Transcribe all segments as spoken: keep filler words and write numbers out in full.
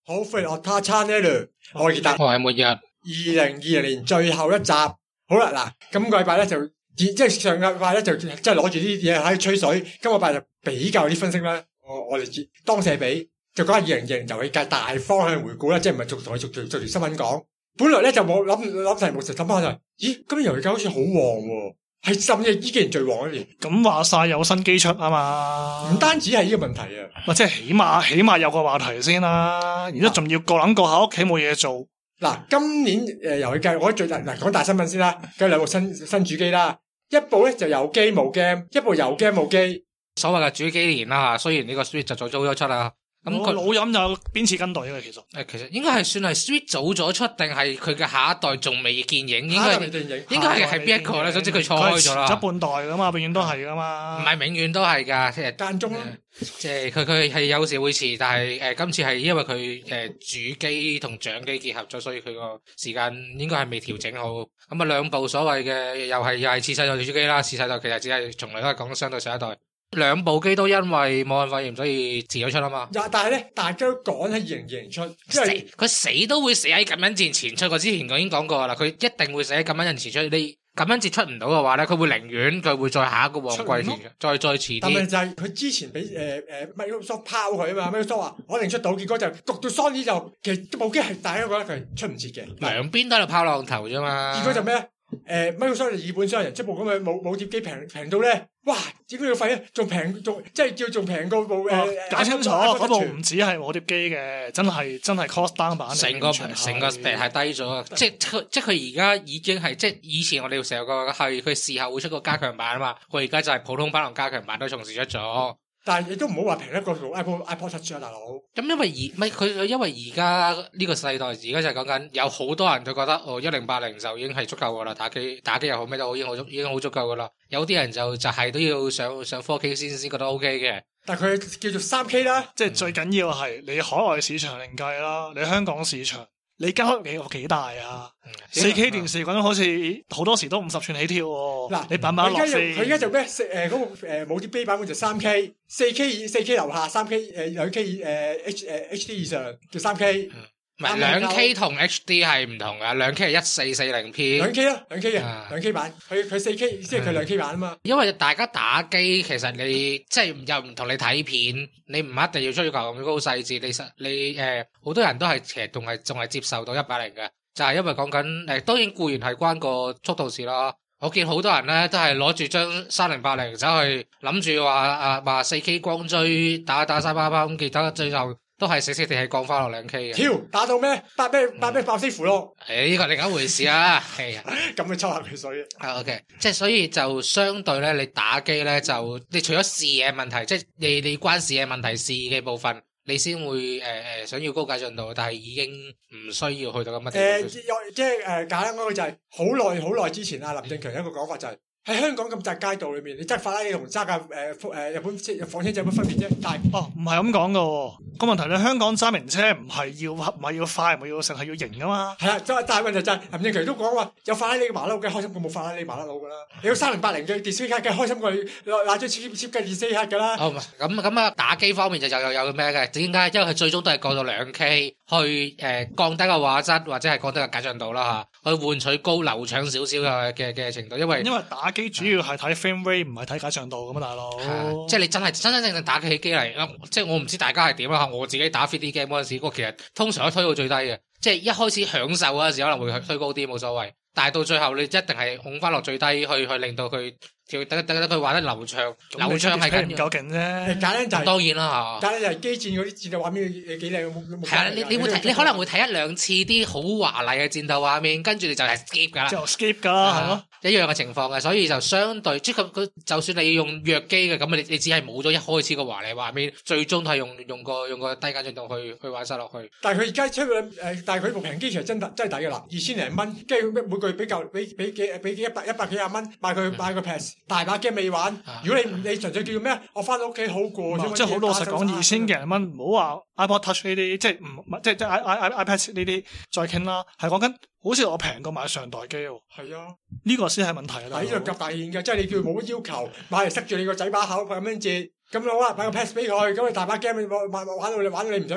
好，歡迎我他餐呢度，我係傑達， 我係末日。 二零二零年最後一集，好啦，嗱，今個禮拜咧就即係上個禮拜咧就即係攞住啲嘢喺度吹水，今個禮拜就比較啲分析啦。我我哋當社比就講下二零二零遊戲界大方向回顧啦，即係唔係逐同佢逐條逐條新聞講。本來咧就冇諗諗題目，就諗翻就係，咦，今年遊戲界好似好旺喎，係甚至呢幾年最旺一年。 咁話晒有新機出啊嘛， 唔單止係呢個問題啊， 或者起碼起碼有個話題先啦，然之後仲要個撚個喺屋企冇嘢做。 嗱，今年誒遊戲界我最大嗱講大新聞先啦，有兩部新新主機啦，一部咧就有機冇 game，一部有 game 冇機。 所謂嘅主機年啦，雖然呢個 Switch 就早早咗出啦，咁佢老飲就鞭笞跟隊嘅其實。 誒，其實應該係算係 Switch 早咗出，定係佢嘅下一代仲未見影？應該應該係係邊一個咧？總之佢錯開咗啦。 遲咗半代噶嘛，永遠都係噶嘛。 唔係永遠都係㗎，其實間中啦。 即係佢佢係有時會遲，但係誒、呃、今次係因為佢誒、呃、主機同掌機結合咗，所以佢個時間應該係未調整好。咁啊兩部所謂嘅又係又係次世代主機啦，次世代其實只係從來都係講相對上一代。兩部機都因為武漢肺炎，所以遲咗出啊嘛。 但係咧，大家都趕喺二零二零出，因為佢死，死都會死喺感恩節前出。我之前我已經講過啦，佢一定會死喺感恩節前出。你感恩節出唔到嘅話咧，佢會寧願佢會再下一個旺季前出，再再遲啲。 但係就係佢之前俾誒誒 Microsoft 拋佢啊嘛 ，Microsoft 話可能出到，結果就焗到 Sony 就其實部機係大家覺得佢係出唔切嘅。 兩邊都喺度拋浪頭啫嘛。 結果就咩咧？誒 Microsoft 以本傷人，出部咁嘅冇冇碟機平平到咧，哇！點解要廢啊？仲平仲即係叫仲平過部誒？ 搞清楚嗰部唔止係冇碟機嘅，真係真係 cost down 版嚟。 成個成個 spec 係低咗，即係即係佢而家已經係即係以前我哋成日講係佢事後會出個加強版啊嘛，佢而家就係普通版同加強版都同時出咗。但係你都唔好話平得過部 iPod iPod Touch 啊，大佬。 咁因為而唔係佢因為而家呢個世代而家就係講緊有好多人就覺得哦一零八零就已經係足夠噶啦，打機打機又好咩都好已經好足已經好足夠噶啦。有啲人就就係都要上上 four K 先先覺得 OK 嘅。 但係佢叫做三 K 啦， 即係最緊要係你海外市場另計啦，你香港市場。你間屋幾幾大啊？四 K 電視講好似好多時都五十寸起跳喎。嗱，你版版落飛。 佢而家就咩？誒嗰部誒冇啲機版本就三 K，四 K 以四 K 樓下，三 K 誒兩 K 以誒 H 誒 H D 以上叫三 K。 唔係兩 K 同 H D 係唔同噶，兩 K 係一四四零 P。 兩 K 啦，兩 K 嘅兩 K 版，佢佢四 K 即係佢兩 K 版啊嘛。 因為大家打機其實你即係又唔同你睇片，你唔一定要追求咁高細節。你實你誒好多人都係其實仲係仲係接受到一百零嘅，就係因為講緊誒，當然固然係關個速度事啦。我見好多人咧都係攞住張三零八零走去諗住話啊話四 K 光追打打三巴巴咁，記得最後。都係死死地係降翻落兩 K 嘅， 跳打到咩？八咩八咩爆死符咯！ 誒，呢個另一回事啊，係啊， 咁佢抽下佢水啊。OK，即係所以就相對咧，你打機咧就你除咗視野問題，即係你你關視野問題視嘅部分，你先會誒誒、呃、想要高解進度，但係已經唔需要去到咁乜地步。誒、 呃，即係誒簡單講句就係好耐好耐之前啊，林正強一個講法就係、是。喺香港咁窄街道裏面，你揸法拉利同揸架誒誒日本車房車仔有乜分別啫？但係哦，唔係咁講噶，個問題咧，香港揸名車唔係要唔係要快，唔係要成係要型噶嘛。 係啊，但係問題就係林正強都講話有法拉利嘅麻甩佬梗係開心過冇法拉利麻甩佬噶啦。你有三零八零嘅 display 卡梗係開心過你攞張 cheap cheap 嘅 display 卡噶啦。 哦，咁咁啊，打機方面就有有有咩嘅？點解？因為佢最終都係過到兩 K 去誒、呃、降低個畫質或者係降低個解像度啦嚇，去換取高流暢少少嘅嘅嘅程度。因為因為打機主要係睇 frame rate 唔係睇解像度噶嘛，大佬。 即係你真係真真正正打起機嚟，即係我唔知大家係點啦。我自己打 three D game 嗰陣時，我其實通常都推到最低嘅，即係一開始享受嗰陣時可能會推高啲冇所謂，但係到最後你一定係控翻落最低去去令到佢。條等等等佢玩得流暢，流暢係緊唔夠勁啫。 簡單就係當然啦嚇。 簡單就係機戰嗰啲戰鬥畫面幾靚，冇冇。 係啊，你你會睇，你可能會睇一兩次啲好華麗嘅戰鬥畫面，跟住你就係 skip 㗎啦。 就 skip 㗎啦，係咯。 一樣嘅情況嘅，所以就相對即係佢佢就算你要用弱機嘅，咁你你只係冇咗一開始個華麗畫面，最終都係用用個用個低解像度去去玩晒落去。 但係佢而家出嘅誒，但係佢部平機其實真真係抵㗎啦，二千零蚊，跟住每個月俾夠俾俾幾俾幾一百一百幾廿蚊買佢買個 pass，大把 game 未玩。如果你你純粹叫做咩？我翻到屋企好過啫。 即係好老實講，二千幾廿蚊，唔好話 iPod Touch 呢啲，即係唔即係即係 i i i iPad 呢啲再傾啦。係講緊好似我平過買上代機喎。 係啊，呢個先係問題啊！ 呢度夾大現嘅，即係你叫冇乜要求，買嚟塞住你個仔把口咁樣折，咁好啦，買個 pass 俾佢，咁你大把 game 玩玩玩到你玩到你唔想玩，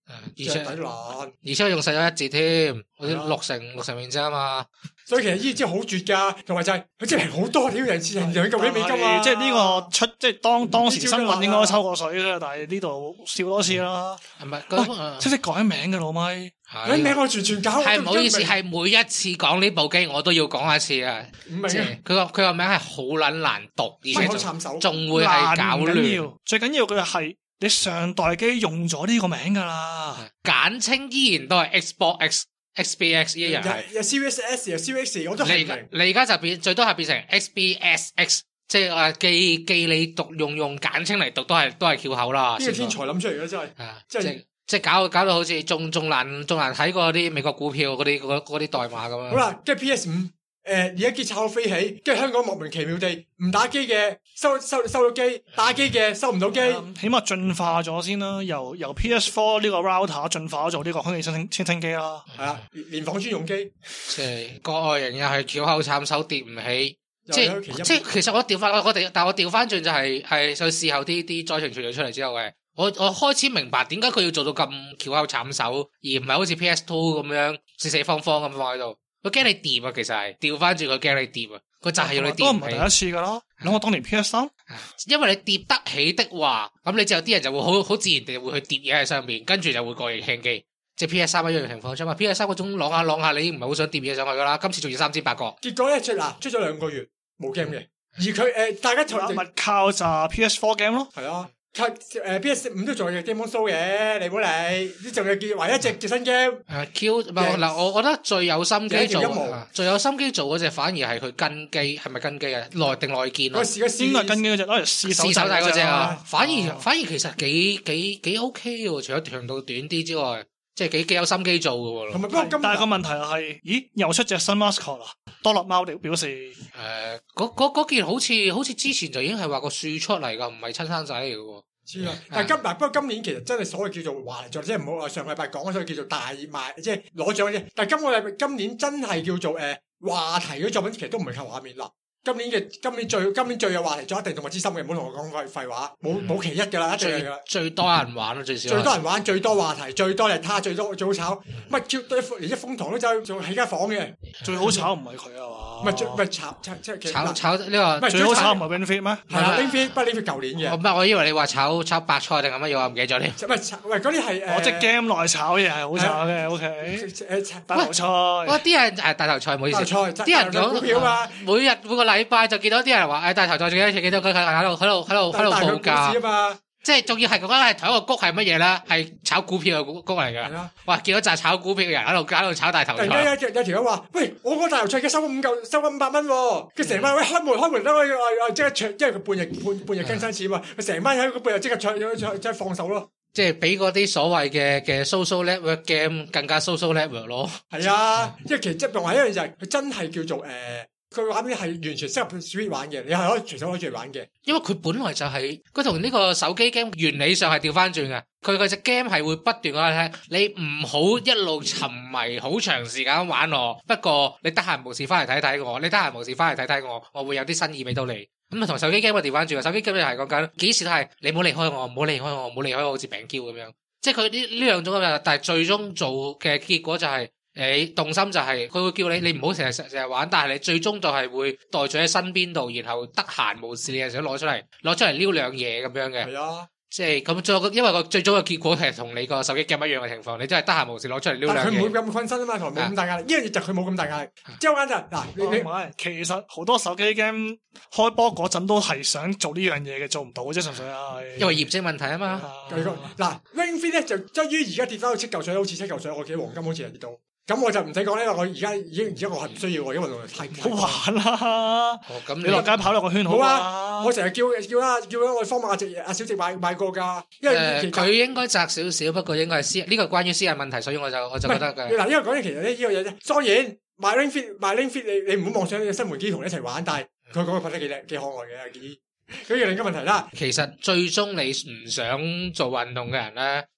而且抵爛， 而且用細咗一截添，好似六成六成面積啊嘛。 所以其實呢啲真係好絕㗎，同埋就係佢真係好多條人次人兩嚿幾美金啊！ 即係呢個出即係當當時新聞應該抽過水啦，但係呢度笑多次啦。 係咪？喂， 識識改名嘅老咪， 改名我全全搞。 係唔好意思，係每一次講呢部機我都要講一次啊！ 唔明啊！ 佢個佢個名係好撚難讀，而且仲會係搞亂。 最緊要佢係你上代機用咗呢個名㗎啦， 簡稱依然都係 Xbox X。X B X 一樣係， 有 Series S 有 Series X， 我都係明。 你而家就變最多係變成 X B S X， 即係話記記你讀用用簡稱嚟讀都係都係翹口啦。 呢個天才諗出嚟嘅真係， 即係即係搞搞到好似仲仲難仲難睇過啲美國股票嗰啲嗰啲代碼咁樣。 好啦，跟住 P S 五。誒而家機炒到飛起，跟住香港莫名其妙地唔打機嘅收收收到機，打機嘅收唔到機， 嗯、起碼進化咗先啦。由由 P S 四 呢個 router 進化咗做呢個空氣清清清清機啦。 係啊，連房專用機， 即係國外人又係翹口慘手跌唔起，即係即係其實我調翻我哋，但係我調翻轉就係係就事後啲啲災情傳咗出嚟之後嘅，我我開始明白點解佢要做到咁翹口慘手，而唔係好似 P S 二咁樣四四方方咁放喺度。佢驚你掂啊，其實係調翻轉佢驚你掂啊，佢就係要你掂起。都唔係第一次噶啦，諗我當年 P S 三， 因為你疊得起的話，咁你之後啲人就會好好自然地會去疊嘢喺上面，跟住就會過嚟輕機。即係 P S 三一樣情況啫嘛 ，P S 三嗰種啷下啷下，你唔係好想疊嘢上去噶啦。今次仲要三千八個， 結果咧出嗱出咗兩個月冇 game 嘅，而佢誒、呃、大家就咪靠就 P S 四 game 咯， 係啊。誒 P S 五都仲有 Game On Show 嘅，你唔好理，呢仲有叫唯一一隻嘅新 game。 誒 Q 嗱，我我覺得最有心機做，最有心機做嗰隻反而係佢跟機，係咪跟機啊？內定內建啊？ 應該係跟機嗰隻，攞嚟試手手掣嗰隻啊！反而反而其實幾幾幾 OK 嘅喎，除咗長度短啲之外，即係幾幾有心機做嘅喎。 同埋不過今但係個問題係，咦又出隻新 mascot 啦？多樂貓表示誒， 嗰嗰嗰件好似好似之前就已經係話個樹出嚟㗎，唔係親生仔嚟嘅喎。 知啦，但係今嗱，不過今年其實真係所謂叫做話題作，即係唔好話上個禮拜講嗰所謂叫做大賣，即係攞獎啫。但係今個禮拜今年真係叫做誒、呃、話題嗰作品，其實都唔係靠畫面啦。今年嘅今年最今年最有話題作一定動物之心嘅，唔好同我講廢廢話，冇冇其一㗎啦，一定係㗎啦。 最多人玩咯，最少。 最多人玩，最多話題，最多日他，最多最好炒，乜 Q 都連一風堂都走做起間房嘅， 最好炒唔係佢啊嘛。 唔係最唔係炒炒即係炒炒呢個最好炒唔係 Wingfit 咩？ 係啦 Wingfit 不過 Wingfit 舊年嘅。 唔係，我以為你話炒炒白菜定係乜嘢，我唔記得咗添。 唔係炒，喂嗰啲係誒。 我即 game 內炒嘢係好炒嘅，OK。誒大頭菜。哇！ 啲人誒大頭菜唔好意思。 大頭菜。 啲人講股票嘛，每日每個禮拜就見到啲人話誒大頭菜仲有幾多佢喺度喺度喺度喺度報價。即係仲要係講緊係同一個谷係乜嘢咧？係炒股票嘅谷谷嚟㗎。哇！見到就係炒股票嘅人喺度喺度炒大頭菜。突然間有有條友話：喂，我個大頭菜嘅收咗五嚿，收咗五百蚊喎。佢成班喂開門開門，等我即刻搶，因為佢半日半半日更新次嘛。佢成班喺個半日即刻搶搶搶即係放手咯。 即係比嗰啲所謂嘅嘅 social network game 更加 social network 咯。 係啊，即係其實即係同埋一樣就係佢真係叫做誒。佢畫面係完全適合 Switch 玩嘅，你係可以隨手攞住嚟玩嘅。 因為佢本來就係佢同呢個手機 game 原理上係調翻轉嘅，佢嗰隻 game 係會不斷講你你唔好一路沉迷好長時間玩我，不過你得閒無事翻嚟睇睇我，你得閒無事翻嚟睇睇我，我會有啲新意俾到你。咁啊同手機 game 調翻轉嘅，手機 game 就係講緊幾時都係你唔好離開我，唔好離開我，唔好離開我，好似病嬌咁樣。即係佢呢呢兩種咁，但係最終做嘅結果就係、是。你動心就係、是、佢會叫你，你唔好成日成日玩，但係你最終就係會袋住喺身邊度，然後得閒無事你又想攞出嚟，攞出嚟撩兩嘢咁樣嘅。 係啊， 即係咁最後，因為個最終嘅結果係同你個手機 game 一樣嘅情況，你真係得閒無事攞出嚟撩兩嘢。但係佢唔會咁困身啊嘛，同埋冇咁大壓力。呢樣嘢就佢冇咁大壓力。即係我講就嗱，你你其實好多手機 game 開波嗰陣都係想做呢樣嘢嘅，做唔到啫，純粹係因為業績問題啊嘛。 嗱 Ring Fit 咧就終於而家跌翻到七嚿水，好似七嚿水，我記得黃金好似係跌到。咁我就唔使講咧，因為我而家已經而家我係唔需要喎，因為運動量太好玩啦。 哦，咁你落街跑落個圈好啊！我成日叫叫啦叫啦，我方馬阿直阿小直買買過㗎。因為佢、呃、應該窄少少，不過應該係私呢、呢個係關於私人問題，所以我就我就覺得嘅。 嗱，因為講緊其實咧呢個嘢啫，當然買 Ring Fit 買 Ring Fit 你你唔好妄想你嘅新門機同你一齊玩，但係佢講嘅拍得幾靚幾可愛嘅阿傑。咁又另一個問題啦。 其實最終你唔想做運動嘅人咧。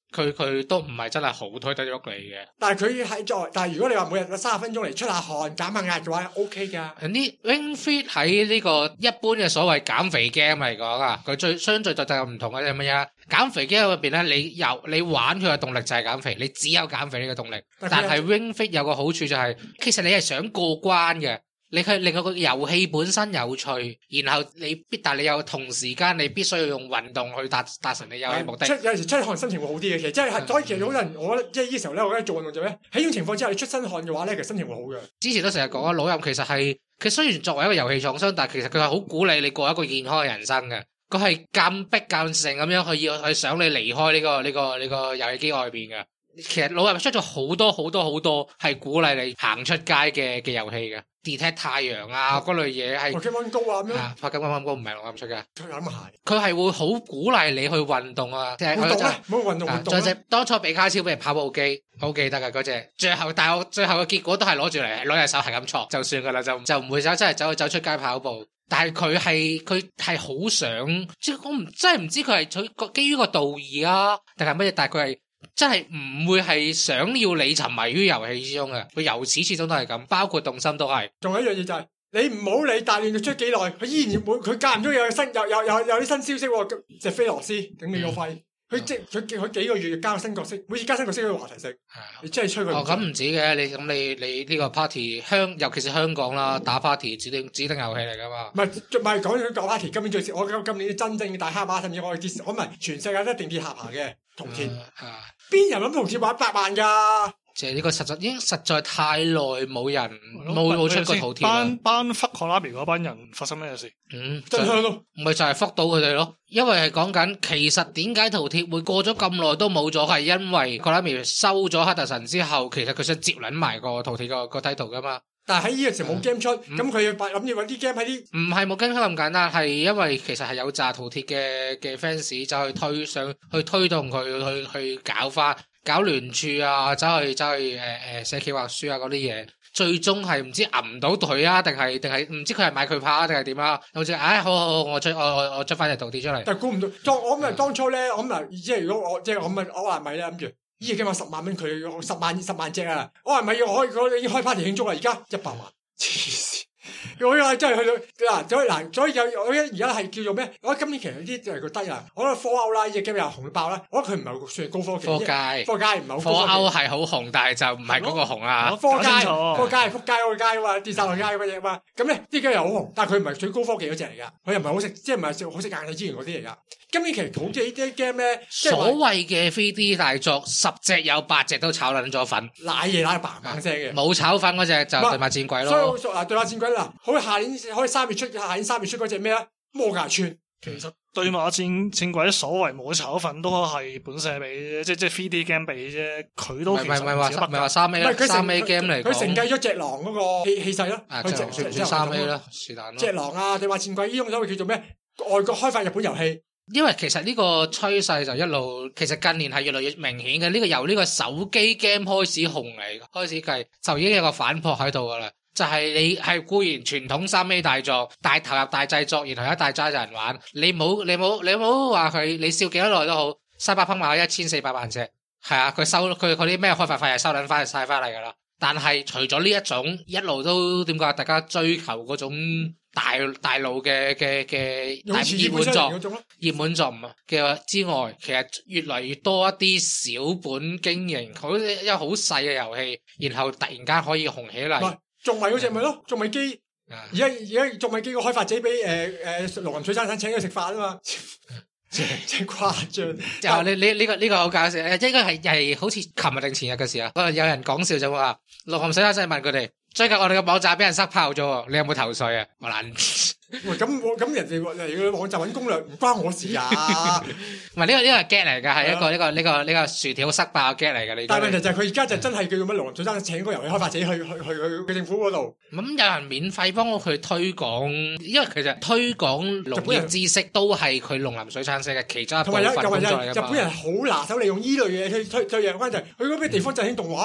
佢佢都唔係真係好推得喐你嘅。 但係佢係作，但係如果你話每日三十分鐘嚟出下汗減下壓嘅話 ，OK 噶。 啲 Ring Fit 喺呢個一般嘅所謂減肥 game 嚟講啊，佢最相對就就唔同嘅係乜嘢？減肥 game 入邊咧，你由你玩佢嘅動力就係減肥，你只有減肥呢個動力。但係 Ring Fit 有個好處就係、是，其實你係想過關嘅。你佢令到個遊戲本身有趣，然後你必但係你有同時間你必須要用運動去達達成你遊戲目的。 出有陣時出汗心情會好啲嘅，其實即係所以其實好多人我覺得即係呢時候咧，我覺得做運動就咩喺呢種情況之下，你出身汗嘅話咧，其實心情會好嘅。之前都成日講啊，老任其實係佢雖然作為一個遊戲廠商，但係其實佢係好鼓勵你過一個健康嘅人生嘅。佢係夾逼夾成咁樣去要去想你離開呢個呢個呢個遊戲機外邊嘅。其實老任出咗好多好多好多係鼓勵你行出街嘅嘅遊戲嘅。detect 太陽啊嗰類嘢係拍金溫高啊咁樣， 拍金溫高唔係老任出嘅， 咁係佢係會好鼓勵你去運動啊，即係運動咧，冇運動運動。 再隻當初比卡超俾人跑步機，好記得噶嗰隻，最後但係我最後嘅結果都係攞住嚟攞隻手係咁戳就算噶啦，就就唔會走真係走去走出街跑步。但係佢係佢係好想，即係我唔真係唔知佢係佢基於個道義啊，定係乜嘢？但係佢係。真係唔會係想要你沉迷於遊戲之中嘅，佢由始至終都係咁，包括動心都係。仲有一樣嘢就係、是、你唔好理大亂就出幾耐，佢依然會佢間唔中有新有有有有啲新消息喎，隻菲羅斯頂你個肺。佢即佢佢幾個月加個新角色，每次加新角色都有話題性。你真係吹佢。哦，咁唔止嘅，你咁你你呢個 party 香，尤其是香港啦，打 party 指定指定遊戲嚟噶嘛。唔係唔係講緊個 party，今年最我今年真正嘅大蝦媽，甚至我跌，我唔係全世界都一定跌下巴嘅銅鐵。邊人諗銅鐵玩百萬㗎？即係呢個實在已經實在太耐冇人冇冇出過圖貼啦。 班班 fuck Konami 嗰班人發生咩事？ 嗯，真香咯，咪就係 fuck 到佢哋咯。因為係講緊，其實點解圖貼會過咗咁耐都冇咗，係因為 Konami 收咗黑特神之後，其實佢想接撚埋個圖貼個個 title 噶嘛。但係喺呢個時候冇 game 出，咁佢要諗住搵啲 game 喺啲。唔係冇 game 出咁簡單，係因為其實係有紮圖貼嘅嘅 fans 走去推上去推動佢去去搞翻。搞聯署啊，走去走去誒誒寫企劃書啊嗰啲嘢，最終係唔知揞唔到隊啊，定係定係唔知佢係買佢怕定係點啊？好似唉，好好好，我出我我我出翻隻圖貼出嚟。但係估唔到，當我諗當初咧，我諗即係如果我即係我問我話咪咧諗住，呢隻 game 十萬蚊，佢十萬十萬隻啊！我話咪要開我已經開 party 慶祝啊！而家一百萬，黐線！我又真係去到嗱，所以嗱，所以有我而家係叫做咩？我今年其實有啲就係個低啊！我覺得科歐啦，呢隻 game 又紅到爆啦！我覺得佢唔係算係高科技。科街，科街唔係好。科歐係好紅，但係就唔係嗰個紅啊！科街，科街係撲街嗰個街啊嘛，跌晒落街嗰隻嘛。咁咧呢隻又好紅，但係佢唔係最高科技嗰隻嚟噶，佢又唔係好食，即係唔係好食硬體資源嗰啲嚟噶。今年其實好似呢啲 game 咧，所謂嘅 three D 大作，十隻有八隻都炒撚咗粉，瀨嘢瀨嘭嘭聲嘅。冇炒粉嗰隻就對馬戰鬼咯。所以嗱，對馬戰鬼嗱，好下年可以三月出，下年三月出嗰隻咩啊？魔界村。其實對馬戰戰鬼所謂冇炒粉都係本社俾啫，即係即係 three D game 俾啫，佢都其實唔係話唔係話三 A 啦，三 A game 嚟。佢承繼咗隻狼嗰個氣氣勢咯。佢算唔算三 A 啦？是但咯。隻狼啊，對馬戰鬼呢種所謂叫做咩？外國開發日本遊戲。因為其實呢個趨勢就一路，其實近年係越嚟越明顯嘅。呢、這個由呢個手機 game 開始紅嚟，開始計就已經有個反撲喺度噶啦。就係、是、你係固然傳統三 A 大作，大投入大製作，然後一大揸人玩。你冇你冇你冇話佢，你笑幾多耐都好。西伯噴賣一千四百萬隻，係啊，佢收佢嗰啲咩開發費係收捻翻晒翻嚟噶啦。但係除咗呢一種，一路都點講？大家追求嗰種。大大路嘅嘅嘅熱門作熱門作嘅之外，其實越嚟越多一啲小本經營，好一個好細嘅遊戲，然後突然間可以紅起嚟。仲咪嗰隻咪咯，仲咪機。而家而家仲咪機個開發者俾誒誒農林水產省請佢食飯啊嘛，即係誇張。就你你呢個呢個好搞笑，應該係係好似琴日定前日嘅事啊。有人講笑就話農林水產省問佢哋。最近我哋嘅網站俾人塞炮咗，你有冇投訴啊？我難，喂咁我咁人哋嚟個網站搵攻略唔關我事啊！唔係呢個呢個係 get 嚟噶，係一個呢個呢個呢個薯條塞爆 get 嚟噶。你但係問題就係佢而家就真係叫做乜農林水產請個遊戲開發者去去去去政府嗰度。咁有人免費幫我佢推廣，因為其實推廣農業知識都係佢農林水產社嘅其中一部分工作嚟噶嘛。日本人好拿手利用呢類嘢去推推嘢，關鍵就係佢嗰邊地方振興動畫。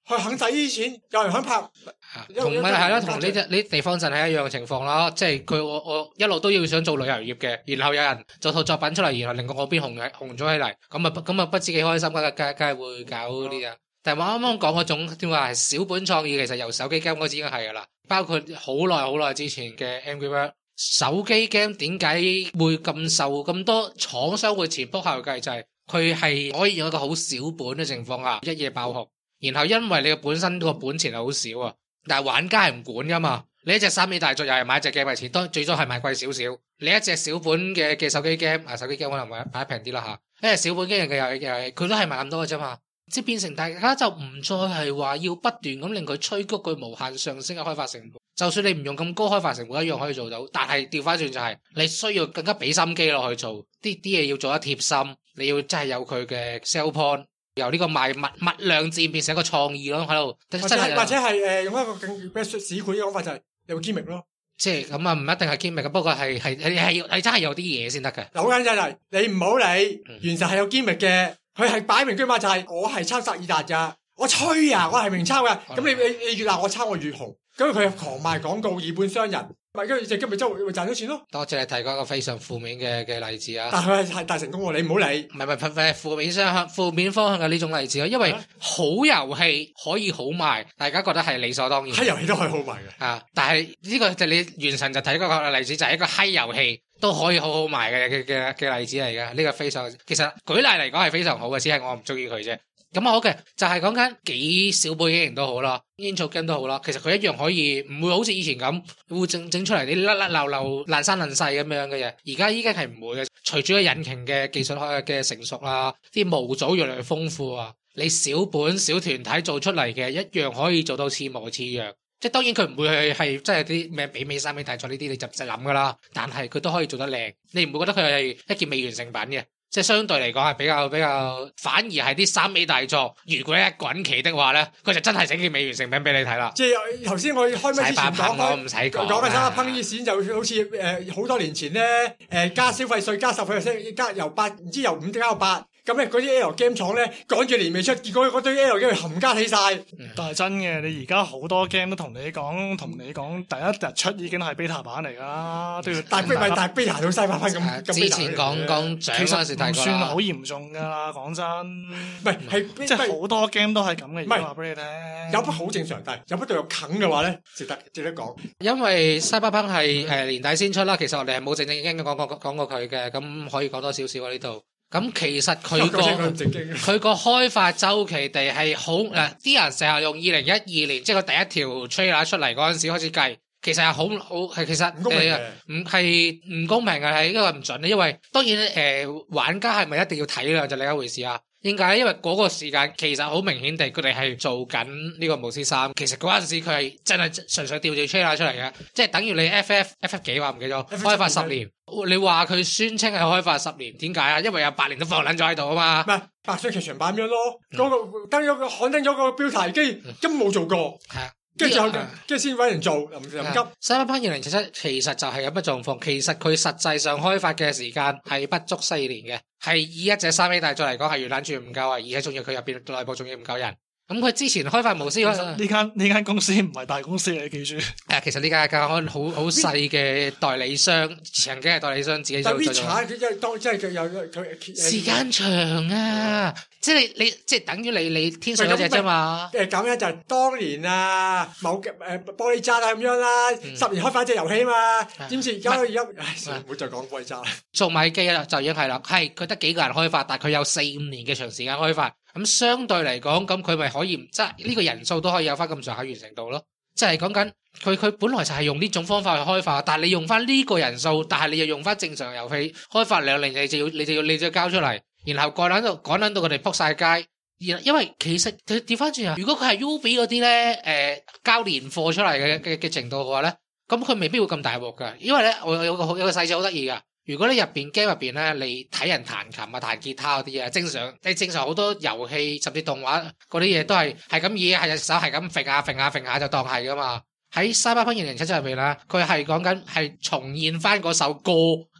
佢肯使呢啲錢，有人肯拍。 同咪係咯，同呢隻呢地方陣係一樣嘅情況咯，即係佢我我一路都要想做旅遊業嘅，然後有人做套作品出嚟，然後令我嗰邊紅紅咗起嚟，咁啊咁啊不知幾開心，梗梗梗係會搞呢啲啊。但係我啱啱講嗰種點話係小本創意，其實由手機 game 開始已經係噶啦，包括好耐好耐之前嘅 Angry Birds 手機 game 點解會咁受咁多廠商會前仆後繼，就係佢係可以用一個好小本嘅情況下一夜爆紅，然後因為你嘅本身個本錢係好少啊。但係玩家係唔管噶嘛，你一隻三 A 大作又係買隻 game 嘅錢，當最多係買貴少少。你一隻小本嘅嘅手機 game，啊手機 game 可能買買平啲啦吓，一隻小本機嘅又又係佢都係買咁多嘅啫嘛，即係變成大家就唔再係話要不斷咁令佢催谷佢無限上升嘅開發成本。就算你唔用咁高開發成本一樣可以做到，但係調翻轉就係、是、你需要更加俾心機落去做，啲啲嘢要做得貼心，你要真係有佢嘅 sell point。由呢個賣物物量戰變成一個創意咯喺度， 或者或者係誒、呃、用一個更比較市儈嘅講法就係有 gimmick 咯， 即係咁啊唔一定係 gimmick 嘅，不過係係係係係真係有啲嘢先得嘅。 嗱好簡單就係你唔好理，原實係有 gimmick 嘅，佢係擺明居馬就係我係抄薩爾達噶，我吹啊，我係明抄噶，咁、嗯、你你你越鬧我抄我越紅，咁佢狂賣廣告以本傷人。咪跟住隻今日周會賺咗錢咯。多謝你提過一個非常負面嘅嘅例子啊！但係佢係大成功喎，你唔好理。唔係唔係，係負面方向、負面方向嘅呢種例子咯。因為好遊戲可以好賣，大家覺得係理所當然。閪遊戲都可以好賣嘅。啊！但係呢個就你原神就睇嗰個例子，就係一個閪遊戲都可以好好賣嘅嘅嘅嘅例子嚟嘅。呢個非常其實舉例嚟講係非常好嘅，只係我唔中意佢啫。咁好嘅，就係講緊幾小本經營都好啦，煙草 game 都好啦，其實佢一樣可以唔會好似以前咁會整整出嚟啲甩甩漏漏爛生爛世咁樣嘅嘢。而家依家係唔會嘅，隨住個引擎嘅技術嘅成熟啦，啲模組越嚟越豐富啊，你小本小團體做出嚟嘅一樣可以做到似模似樣。即係當然佢唔會係係即係啲咩媲美三 A 大作呢啲，你就唔使諗噶啦。但係佢都可以做得靚，你唔會覺得佢係一件未完成品嘅。即係相對嚟講係比較比較，反而係啲三 A 大作，如果一滾期的話咧，佢就真係整件未完成品俾你睇啦。即係頭先我開咩之前講開，我唔使講講嘅三 A 烹啲線就好似誒好多年前咧誒、呃、加消費稅加十個 percent 加由八唔知由五加到八。咁咧嗰啲 L game 廠咧趕住年尾出，結果嗰堆 L game 冚家起晒。嗯、但係真嘅，你而家好多 game 都同你講，同你講第一日出已經係 beta 版嚟㗎，都要大 beta 大 beta 到西百分咁。之前講講獎嗰陣時睇過，算好嚴重㗎啦，講真。唔係係即係好多 game 都係咁嘅，而家話俾你聽。有不好正常，但係有不對有啃嘅話咧，值得值得講。因為西百分係誒年底先出啦，其實我哋係冇正正經經講過講過佢嘅，咁可以講多少少喺呢度。咁其實佢個佢個開發周期地係好誒，啲人成日用二零一二年，即係佢第一條 trailer 出嚟嗰陣時開始計，其實係好好係其實唔公平嘅，唔係唔公平嘅，係因為唔準，因為當然誒、呃、玩家係咪一定要體諒就另一回事啊。點解？因為嗰個時間其實好明顯地，佢哋係做緊呢個巫師三。其實嗰陣時佢係真係純粹吊住 trailer 出嚟嘅，即係等於你 F F F F 幾話唔記得咗，開發十年。你話佢宣稱係開發十年，點解啊？因為有八年都放撚咗喺度啊嘛。唔係白水劇場版咁樣咯，嗰、嗯、個登咗個刊登咗個標題，跟住根本冇做過。係啊。跟住就，跟住先搵人做，又唔又唔急。Cyberpunk 二零七七其實就係咁嘅狀況，其實佢實際上開發嘅時間係不足四年嘅，係以一隻三 A 大作嚟講係越攬住唔夠啊，而且仲要佢入邊內部仲要唔夠人。咁佢之前開發模式，呢間呢間公司唔係大公司嚟，記住。誒，其實呢間係間好好細嘅代理商，曾經係代理商自己做做。但係 Witcher 佢當即係佢有佢時間長啊，即係你你即係等於你你天上嗰隻啫嘛。誒，咁樣就係當年啊，某誒玻璃渣啊咁樣啦，十年開發一隻遊戲啊嘛，點知而家而家，唉，唔好再講玻璃渣啦。做米機啦，就已經係啦，係佢得幾個人開發，但係佢有四五年嘅長時間開發。咁相對嚟講，咁佢咪可以即係呢個人數都可以有翻咁上下完成度咯。即係講緊佢佢本來就係用呢種方法去開發，但係你用翻呢個人數，但係你又用翻正常遊戲開發兩年，你就要你就要你就要交出嚟，然後趕撚到趕撚到佢哋撲晒街。因為其實佢調翻轉啊，如果佢係 Ubi 嗰啲咧，誒、呃、交年貨出嚟嘅嘅嘅程度嘅話咧，咁佢未必會咁大鑊噶。因為咧，我有個有個細節好得意噶。如果你入邊 game 入邊咧，你睇人彈琴啊、彈吉他嗰啲嘢，正常你正常好多遊戲甚至動畫嗰啲嘢都係係咁以係隻手係咁揈下揈下揈下就當係噶嘛。喺 Cyberpunk 二零七七入邊咧，佢係講緊係重現翻嗰首歌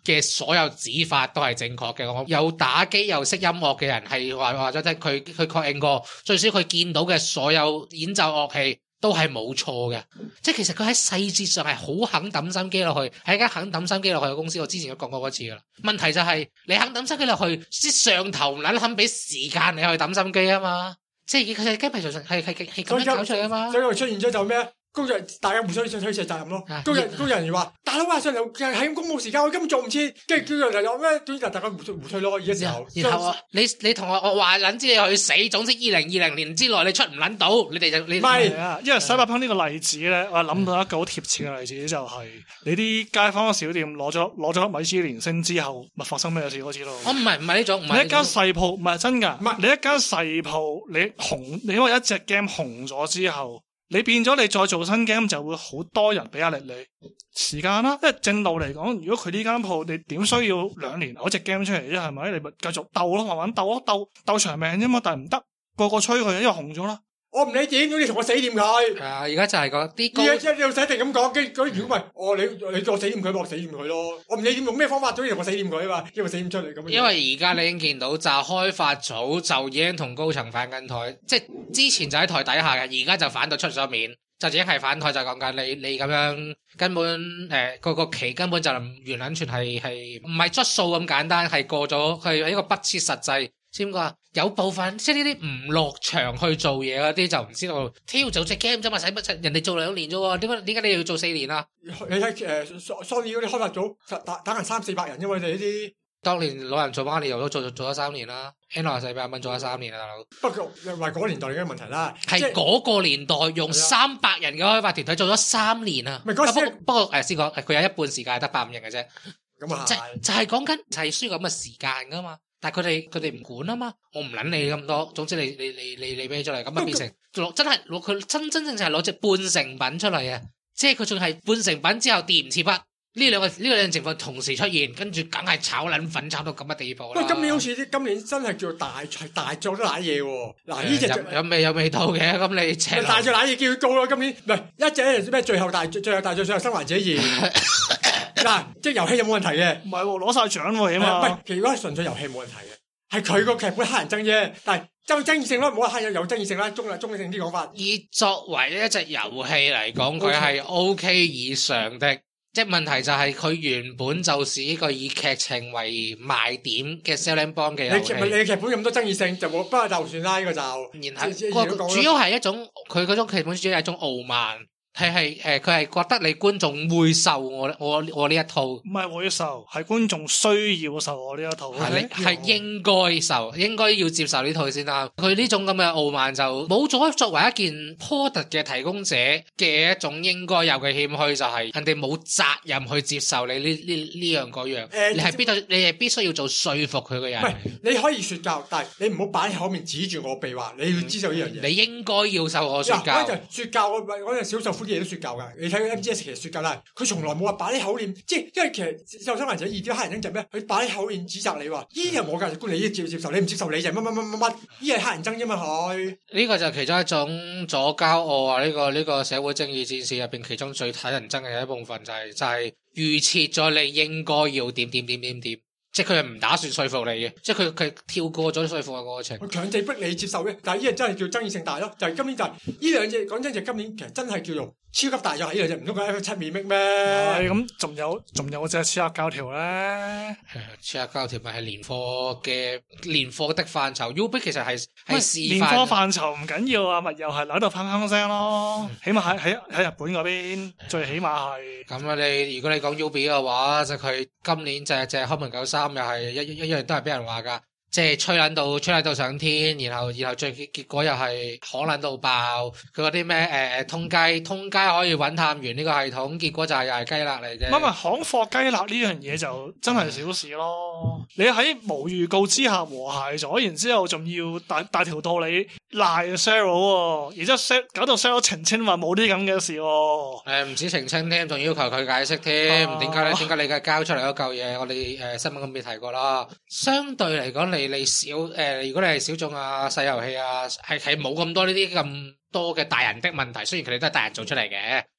嘅所有指法都係正確嘅。我有打機又識音樂嘅人係話話咗，即係佢佢確認過，最少佢見到嘅所有演奏樂器都係冇錯嘅。即係其實佢喺細節上係好肯抌心機落去，係一間肯抌心機落去嘅公司。我之前都講過嗰次噶啦。問題就係、是、你肯抌心機落去，啲上頭唔撚肯俾時間你去抌心機啊嘛。即係佢係雞皮上係係係咁樣搞出嚟啊嘛。 所以佢出現咗就咩？工人大家互相推卸責任咯。工人工人話：大佬話上嚟係咁公務時間，我根本做唔切。跟住叫人嚟話咩？總之就大家互推互推咯。而家時候， 然後你你同我我話撚知你去死，總之二零二零年之內你出唔撚到，你哋就你唔係啊。因為西伯烹呢個例子咧，我諗到一個好貼切嘅例子，就係你啲街坊小店攞咗攞咗米芝蓮星之後，咪發生咩事嗰次咯。 我唔係唔係呢種，唔係你一間細鋪唔係真㗎，唔係你一間細鋪，你紅你因為一隻 game 紅咗之後。你變咗你再做新 game 就會好多人俾壓力你時間啦，因為正路嚟講，如果佢呢間鋪你點需要兩年攞隻 game 出嚟啫，係咪？你咪繼續鬥咯，慢慢鬥咯，鬥鬥長命啫嘛，但係唔得，個個催佢，因為紅咗啦。我唔理點，總之同我死掂佢。 係啊，而家就係個啲高， 而家一要死定咁講，跟住如果唔係，哦你你叫我死掂佢，我死掂佢咯。我唔理點用咩方法，總之同我死掂佢啊嘛，因為死掂出嚟咁。 因為而家你已經見到就開發組就已經同高層反緊台，即係之前就喺台底下嘅，而家就反到出咗面。就已經係反台，就講緊你你咁樣根本誒個、呃、個期根本就完撚全係係唔係質素咁簡單，係過咗係一個不切實際。先講有部分即係呢啲唔落場去做嘢嗰啲就唔知道，挑做隻 game 啫嘛，使乜人哋做兩年啫喎，點解點解你要做四年啊？ 你睇誒 Sony 嗰啲開發組打打緊三四百人，因為你哋呢啲。 當年老人做馬里奧都做做咗三年啦 ，N 六四百蚊做咗三年啦，大佬。 不過話嗰個年代嘅問題啦， 係嗰個年代用三百人嘅開發團隊做咗三年啊。 唔係嗰時， 不過誒先講，佢有一半時間係得百五人嘅啫。 咁啊， 就就係講緊就係需要咁嘅時間噶嘛。但係佢哋佢哋唔管啊嘛，我唔捻你咁多。總之你你你你你俾咗嚟，咁啊變成攞真係攞佢真真正正係攞隻半成品出嚟啊！即係佢仲係半成品之後掂唔切筆。呢兩個呢兩個情況同時出現，跟住梗係炒撚粉炒到咁嘅地步啦。 喂，今年好似啲今年真係叫大係大作都瀨嘢喎。嗱呢隻有味有味道嘅，咁你請大作瀨嘢叫佢高咯。今年唔係一隻咩最後大最後大作最後生還者二嗱，即係遊戲有冇問題嘅？ 唔係喎，攞晒獎喎起碼。 唔係，其實如果係純粹遊戲冇問題嘅，係佢個劇本黑人憎啫。但係爭爭議性咯，唔好話黑人有爭議性啦，中中立性啲講法。 以作為一隻遊戲嚟講，佢係 O K 以上的。即係問題就係佢原本就是一個以劇情為賣點嘅 selling point 嘅遊戲。 你你劇本咁多爭議性就冇，不過就算啦呢個就。 然後個主要係一種佢嗰種劇本主要係一種傲慢，係係誒佢係覺得你觀眾會受我我我呢一套。唔係會受，係觀眾需要受我呢一套。 係你係應該受，應該要接受呢套先啦。佢呢種咁嘅傲慢就冇咗作為一件 product 嘅提供者嘅一種應該有嘅謙虛，就係人哋冇責任去接受你呢呢呢樣嗰樣。誒，你係必須你係必須要做說服佢嘅人。 唔係，你可以說教，但係你唔好擺喺口面指住我鼻話，你要知道呢樣嘢。 你應該要受我說教。 嗰陣說教，我嗰陣小受苦啲嘢都說教噶。你睇 M G S 其實說教啦，佢從來冇話擺啲口面，即係因為其實受傷患者二啲黑人憎就咩？佢擺啲口面指責你話，依係我價值觀，你接接受，你唔接受你就乜乜乜乜乜，依係黑人憎啫嘛佢。呢個就其中一種左膠我啊呢個呢個社會正義戰士入邊其中最睇人憎嘅一部分就係就係預設咗你應該要點點點點點。即係佢係唔打算說服你嘅，即係佢佢跳過咗說服嘅過程， 佢強制逼你接受嘅。但係呢樣真係叫爭議性大咯，就係、是、今年就係呢兩隻講真就今年其實真係叫做超級大咗，呢兩隻唔通講 F 七 面壁咩？ 咁仲有仲有隻刺客教條咧， 刺客教條咪係年貨嘅年貨的範疇 ，U B 其實係係示範。 年貨範疇唔緊要啊，咪又係喺度砰砰聲咯，起碼喺喺喺日本嗰邊最起碼係。 咁啊，你如果你講 U B 嘅話，就佢今年隻隻開門九三又係一一樣都係俾人話噶。即係吹撚到吹撚到上天，然後然後最結果又係可撚到爆。佢嗰啲咩誒誒通街通街可以揾探員呢個系統，結果就係又係雞肋嚟嘅。 唔係唔係，行貨雞肋呢樣嘢就真係小事咯。你喺無預告之下和諧咗，然之後仲要大大條道理賴 Zero， 然之後 set 搞到 Zero 澄清話冇啲咁嘅事。誒、 呃，唔止澄清添，仲要求佢解釋添。點解咧？點解你嘅交出嚟嗰嚿嘢？我哋誒、呃、新聞咁未提過啦。相對嚟講，你你少誒、呃，如果你係小眾啊、細遊戲啊，係係冇咁多呢啲咁多嘅大人的問題。雖然佢哋都係大人做出嚟嘅，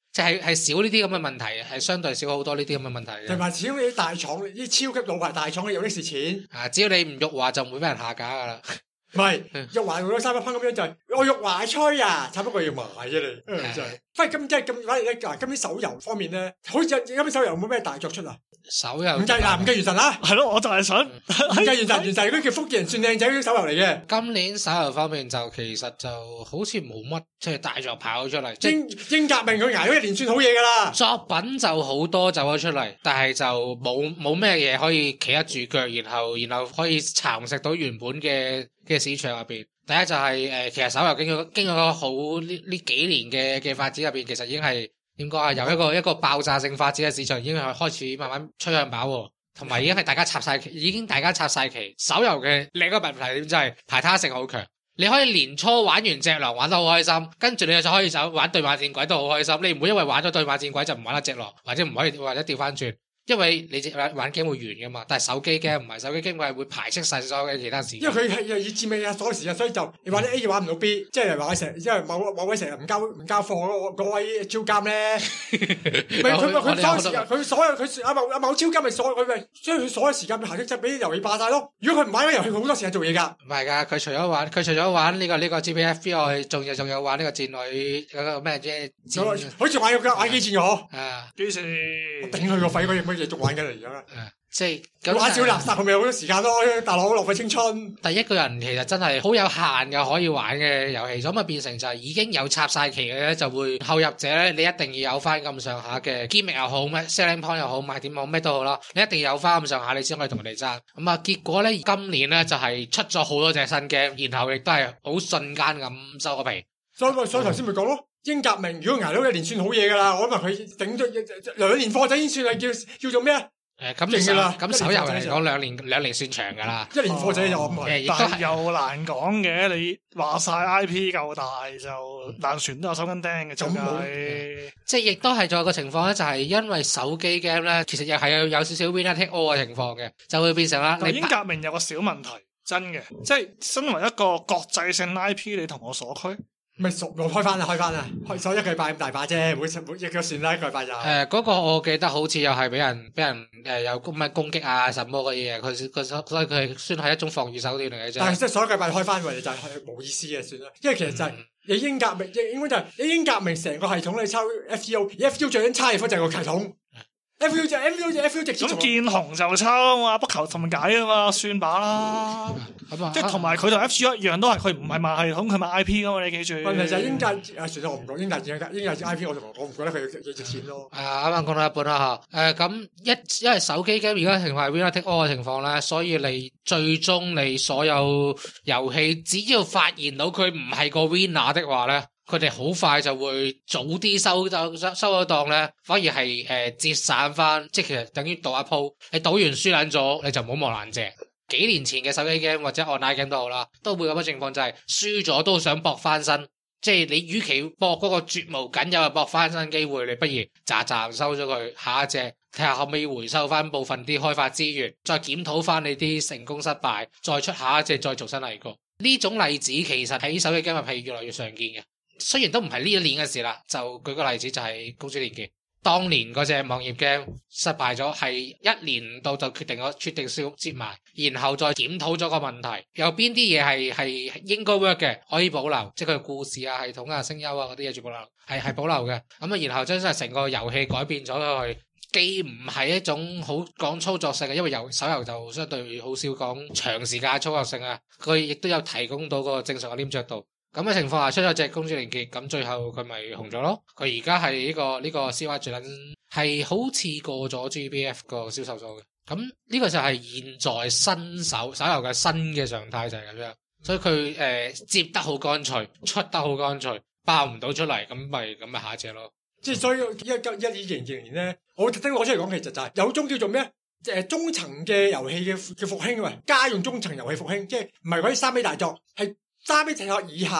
即係係少呢啲咁嘅問題，係相對少好多呢啲咁嘅問題嘅。 同埋始終啲大廠，啲超級老牌大廠有啲蝕錢。 啊，只要你唔辱華就唔會俾人下架噶啦。 唔係辱華用咗三百蚊咁樣就係我辱華吹啊，差不多要買啫你，嗯真係。反而今即係咁反而咧，嗱今啲手遊方面咧，好似今啲手遊冇咩大作出啊。 手遊唔計嗱，唔計原神啦， 係咯，我就係想唔計原神，原神嗰啲叫福建人算靚仔嗰啲手遊嚟嘅。 今年手遊方面就其實就好似冇乜即係大作跑咗出嚟。 英英革命佢捱咗一年算好嘢噶啦。 作品就好多走咗出嚟，但係就冇冇咩嘢可以企得住腳，然後然後可以蠶食到原本嘅嘅市場入邊。第一就係、是、誒、呃，其實手遊經過經過咗好呢呢幾年嘅嘅發展入邊，其實已經係點講啊？由一個一個爆炸性發展嘅市場，已經係開始慢慢趨向飽和，同埋已經係大家插晒旗，已經大家插晒旗。手遊嘅另一個問題點就係排他性好強，你可以年初玩完隻狼玩得好開心，跟住你就可以走玩對馬戰鬼都好開心，你唔會因為玩咗對馬戰鬼就唔玩得隻狼，或者唔可以或者調翻轉。因為你隻玩玩 game 會完噶嘛，但係手機 game 唔係，手機 game 佢係會排斥晒所有嘅其他事。因為佢係以致命啊鎖時啊，所以就你玩啲 A 玩唔到 B，即係話成，因為某某位成日唔交唔交貨嗰嗰位超監咧，唔係佢佢所有時間，佢所有佢阿某阿某超監咪所有佢咪，所以佢所有時間咪行即係俾啲遊戲霸晒咯。如果佢唔玩嗰遊戲，佢好多時間做嘢噶。唔係噶，佢除咗玩，佢除咗玩呢個呢個 G P F 之外，仲有仲有玩呢個戰女嗰個咩啫？好似玩個玩機戰我。啊，幾時？我頂佢個肺，嗰嘢乜嘢仲玩緊嚟而家。誒，即係玩少垃圾，係咪好多時間咯？大佬浪費青春。第一個人其實真係好有限嘅可以玩嘅遊戲，咁啊變成就係已經有插晒旗嘅咧，就會後入者咧，你一定要有翻咁上下嘅 gimmick 又好，咩 selling point 又好，賣點好咩都好啦，你一定要有翻咁上下，你先可以同佢哋爭。咁啊，結果咧今年咧就係、是、出咗好多隻新 game，然後亦都係好瞬間咁收個皮。所以所以頭先咪講咯。英革命如果捱到一年算好嘢噶啦，我諗佢頂咗兩年貨仔已經算係叫叫做咩啊？誒，咁勁啦！咁手遊嚟講，兩年兩年算長噶啦。一年貨仔又唔係，但係又難講嘅。你話晒 I P 夠大就爛船都有手巾釘嘅，真係。即係亦都係仲有個情況咧，就係因為手機 game 咧，其實又係有有少少 winner take all 嘅情況嘅，就會變成啦。但英革命有個小問題，真嘅，即係身為一個國際性 I P，你同我鎖區。咪熟我開翻啦，開翻啦，開鎖一個禮拜咁大把啫，每每一個算啦，一個禮拜就。誒、呃，嗰、那個我記得好似又係俾人俾人誒、呃、有咩攻擊啊什麼嘅嘢，佢佢所以佢係算係一種防禦手段嚟嘅啫。但係即係鎖一個禮拜開翻，為就係冇意思嘅算啦，因為其實就係、是嗯、你英革命，應該就係、是、你英革命成個系統你抽 F G O，F G O 最緊差嘅方就係個系統。F U 就 F U 就 F U 直接咁見紅就抽啊嘛，不求同解啊嘛，算把啦。嗯、即係同埋佢同 F G O 一樣，都係佢唔係賣系統，佢賣 I P 噶嘛，你記住。問題就係英格啊，算啦，我唔講英格英格英格 I P，我同我唔覺得佢要值錢咯。啊，啱啱講到一半啦吓。誒，咁一因為手機 game 而家情況係 winner take all 嘅情況咧，所以你最終你所有遊戲只要發現到佢唔係個 winner 的話咧。佢哋好快就會早啲收就收收咗檔咧，反而係誒、呃、節省翻，即係其實等於賭一鋪，你賭完輸撚咗，你就唔好望爛隻。幾年前嘅手機 game 或者 online game 都好啦，都會咁嘅情況，就係輸咗都想搏翻身，即係你與其搏嗰個絕無僅有嘅搏翻身機會，你不如喳喳收咗佢，下一隻睇下可唔可以回收翻部分啲開發資源，再檢討翻你啲成功失敗，再出下一隻再重新嚟過。呢種例子其實喺手機 game 入係越來越常見嘅。雖然都唔係呢一年嘅事啦，就舉個例子就係公主連結，當年嗰隻網頁 game 失敗咗，係一年到就決定咗決定燒接埋，然後再檢討咗個問題，有邊啲嘢係係應該 work 嘅可以保留，即係佢故事啊、系統啊、聲優啊嗰啲嘢全部保留，係係保留嘅。咁啊，然後將真係成個遊戲改變咗佢，既唔係一種好講操作性嘅，因為遊手遊就相對好少講長時間操作性啊，佢亦都有提供到個正常嘅黏着度。咁嘅情況下出咗隻公主連結，咁最後佢咪紅咗咯？佢而家係呢個呢、這個 C Y 最撚係好似過咗 G B F 個銷售數嘅。咁呢個就係現在新手手遊嘅新嘅常態就係咁樣，所以佢誒、呃、接得好乾脆，出得好乾脆，爆唔到出嚟，咁咪咁咪下一隻咯。即係所以一一一二零二零年咧，我特登攞出嚟講，其實就係有種叫做咩？誒、呃，中層嘅遊戲嘅嘅復興啊，家用中層遊戲復興，即係唔係嗰啲三 A 大作，係三 A 大作以下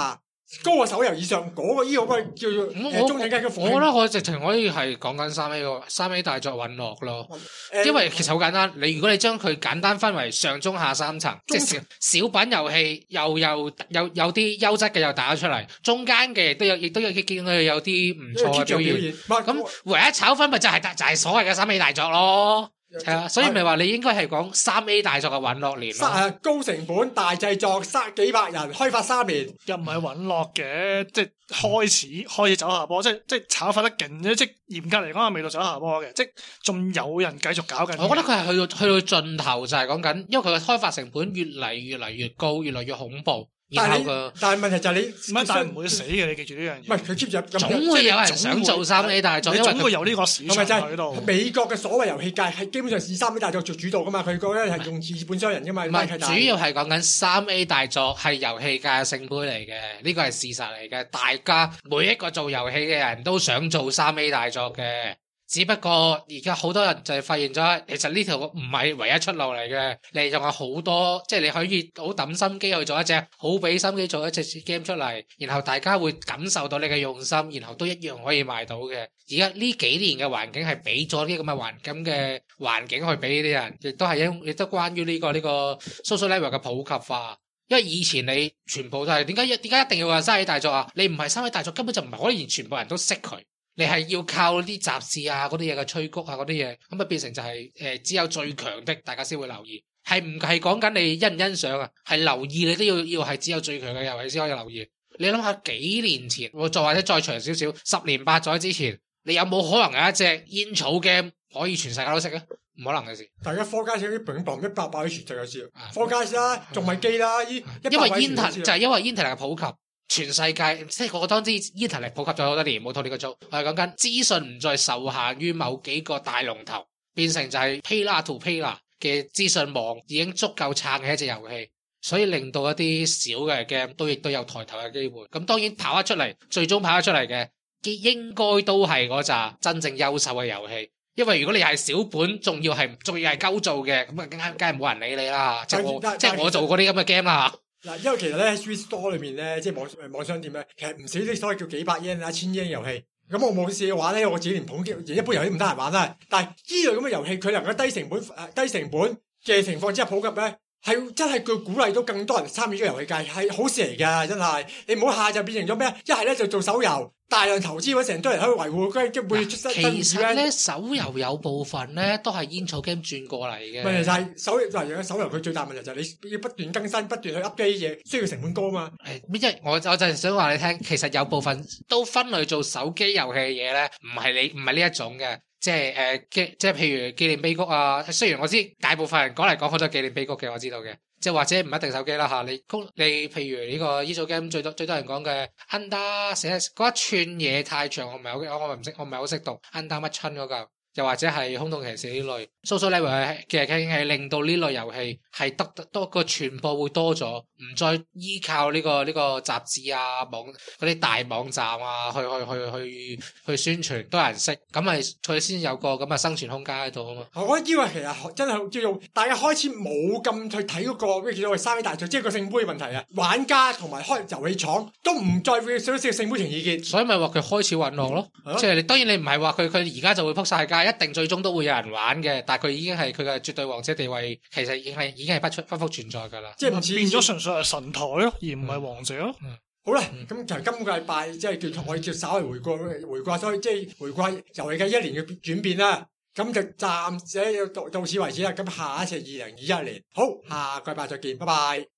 高過手遊以上嗰、那個呢、這個嗰個叫做誒中等階級嘅。 我覺得我直情可以係講緊三 A 個三 A 大作隕落咯， 嗯、 因為其實好簡單。你如果你將佢簡單分為上中下三層，即係小品遊戲又又有有啲優質嘅又打咗出嚟，中間嘅亦都有亦都有見到有啲唔錯嘅表現。咁唯一炒分咪就係、是、就係、是、所謂嘅三 A 大作咯。係啊，所以咪話你應該係講三 A 大作嘅隕落年咯。 高成本大製作，三幾百人開發三年， 又唔係隕落嘅，即係開始開始走下坡，即係即係炒發得勁啫。即係嚴格嚟講係未到走下坡嘅，即係仲有人繼續搞緊。 我覺得佢係去到去到盡頭就係講緊，因為佢嘅開發成本越嚟越嚟越高，越嚟越恐怖。 但係但係問題就係你唔係，但係唔會死嘅，你記住呢樣嘢。 唔係佢 keep 住， 總會有人想做三 A 大作， 你總會有呢個市場喺度。 美國嘅所謂遊戲界係基本上以三 A 大作做主導噶嘛，佢覺得係用資本商人噶嘛。 唔係，主要係講緊三 A 大作係遊戲界嘅聖杯嚟嘅，呢個係事實嚟嘅。大家每一個做遊戲嘅人都想做三 A 大作嘅。只不過而家好多人就係發現咗，其實呢條唔係唯一出路嚟嘅，你仲有好多，即係你可以好抌心機去做一隻，好俾心機做一隻 game 出嚟，然後大家會感受到你嘅用心，然後都一樣可以賣到嘅。而家呢幾年嘅環境係俾咗呢咁嘅環境嘅環境去俾呢啲人，亦都係因亦都關於呢個呢個 social network 嘅普及化。因為以前你全部都係點解點解一定要話三 A 大作啊？你唔係三 A 大作，根本就唔係可以全部人都識佢。你係要靠啲雜誌啊，嗰啲嘢嘅催谷啊，嗰啲嘢，咁啊變成就係、是、誒、呃、只有最強的大家先會留意，係唔係講緊你欣唔欣賞啊？係留意你都要要係只有最強嘅遊戲先可以留意。你諗下幾年前，我再或者再長少少，十年八載之前，你有冇可能有一隻煙草 game 可以全世界都識啊？唔可能嘅事。 大家科街市啲乒乓一百百啲全世界知啊，科街市啦，仲係機啦，依因為 Internet 就係因為 Internet 嘅普及。全世界即係我當知 Internet 普及咗好多年，冇套呢個租。我係講緊資訊唔再受限於某幾個大龍頭，變成就係 pillar to pillar 嘅資訊網已經足夠撐起一隻遊戲，所以令到一啲小嘅 game 都亦都有抬頭嘅機會。咁當然跑得出嚟，最終跑得出嚟嘅應該都係嗰紮真正優秀嘅遊戲。因為如果你係小本，仲要係仲要係鳩做嘅，咁啊梗係梗係冇人理你啦。即係我即係我做嗰啲咁嘅 game 啦。 嗱，因為其實咧喺 Switch Store 裏面咧，即係網誒網商店咧，其實唔少啲所謂叫幾百 yen 啊、千 yen 遊戲。咁我冇試嘅話咧，我自己連捧機，一般遊戲唔得閒玩啦。但係呢類咁嘅遊戲，佢能夠低成本誒低成本嘅情況之下普及咧，係真係佢鼓勵到更多人參與呢個遊戲界，係好事嚟㗎，真係。你唔好下就變成咗咩？一係咧就做手遊。大量投資，搵成堆人喺度維護，跟住會出新新其實咧，手遊有部分咧都係煙草 game 轉過嚟嘅。 問題就係手遊，例如手遊佢最大問題就係你要不斷更新，不斷去 update 嘢，需要成本高啊嘛。 誒，即係我我就係想話你聽，其實有部分都分類做手機遊戲嘅嘢咧，唔係你唔係呢一種嘅，即係誒，即即係譬如紀念碑谷啊。雖然我知大部分人講嚟講去都係紀念碑谷嘅，我知道嘅。即係或者唔一定手機啦嚇，你你譬如呢個煙草 game 最多最多人講嘅 under 寫嗰一串嘢太長，我唔係好我我唔識我唔係好識讀 under 乜春嗰個，又或者係空洞騎士呢類 social network 其實係令到呢類遊戲係得得多個傳播會多咗，唔再依靠呢個呢個雜誌啊網嗰啲大網站啊去去去去去宣傳，多人識，咁咪佢先有個咁嘅生存空間喺度啊嘛。 我覺得呢個其實真係叫做大家開始冇咁去睇嗰個咩叫做三 A 大作，即係個聖杯嘅問題啊！玩家同埋開遊戲廠都唔再會少少聖杯情意結， 所以咪話佢開始隕落咯。啊、即係你當然你唔係話佢佢而家就會撲晒街，一定最終都會有人玩嘅，但係佢已經係佢嘅絕對王者地位，其實已經係已經係不出不復存在㗎啦。 即係唔似變咗純粹係神台咯，而唔係王者咯。 嗯嗯、好啦，咁、嗯、其實今個禮拜即係叫我哋叫稍微回顧回顧，所以即係回顧遊戲嘅一年嘅轉變啦。咁就暫時到到此為止啦。咁下一次係二零二一年，好，下個禮拜再見，拜拜。